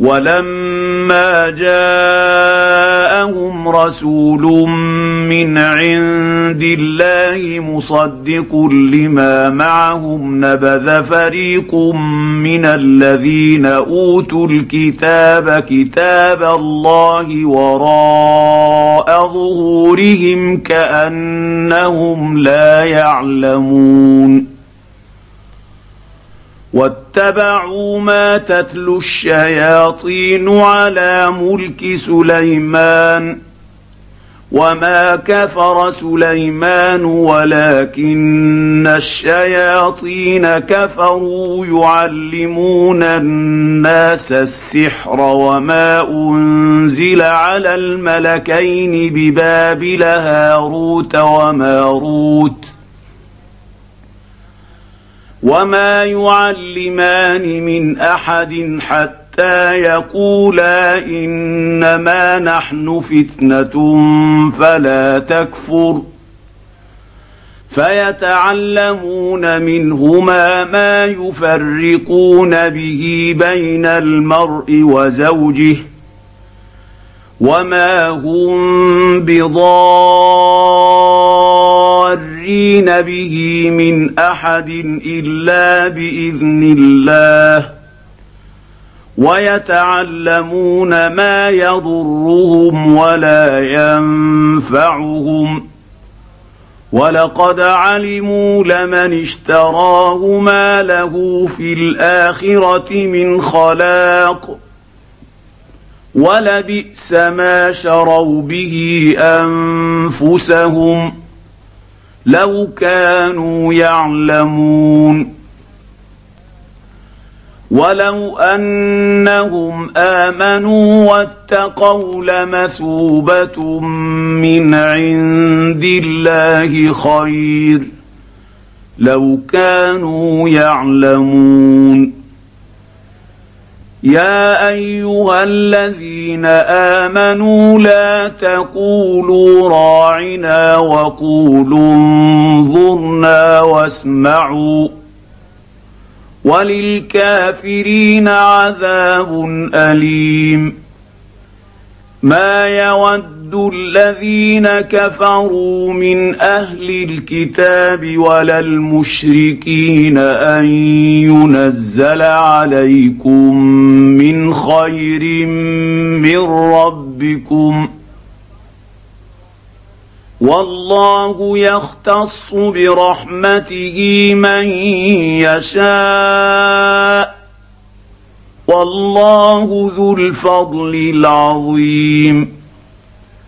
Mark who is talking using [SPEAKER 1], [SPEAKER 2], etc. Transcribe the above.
[SPEAKER 1] ولما جاءهم رسول من عند الله مصدق لما معهم نبذ فريق من الذين اوتوا الكتاب كتاب الله وراء ظهورهم كأنهم لا يعلمون واتبعوا ما تتلو الشياطين على ملك سليمان وما كفر سليمان ولكن الشياطين كفروا يعلمون الناس السحر وما أنزل على الملكين ببابل هاروت وماروت وما يعلمان من أحد حتى يقولا إنما نحن فتنة فلا تكفر فيتعلمون منهما ما يفرقون به بين المرء وزوجه وما هم بضارين به من أحد إلا بإذن الله ويتعلمون ما يضرهم ولا ينفعهم ولقد علموا لمن اشتراه ما له في الآخرة من خلاق ولبئس ما شروا به أنفسهم لو كانوا يعلمون ولو أنهم آمنوا واتقوا لمثوبة من عند الله خير لو كانوا يعلمون يا أيها الذين آمنوا لا تقولوا راعنا وقولوا انظرنا واسمعوا وللكافرين عذاب أليم ما يود الذين كفروا من أهل الكتاب ولا المشركين أن ينزل عليكم من خير من ربكم والله يختص برحمته من يشاء والله ذو الفضل العظيم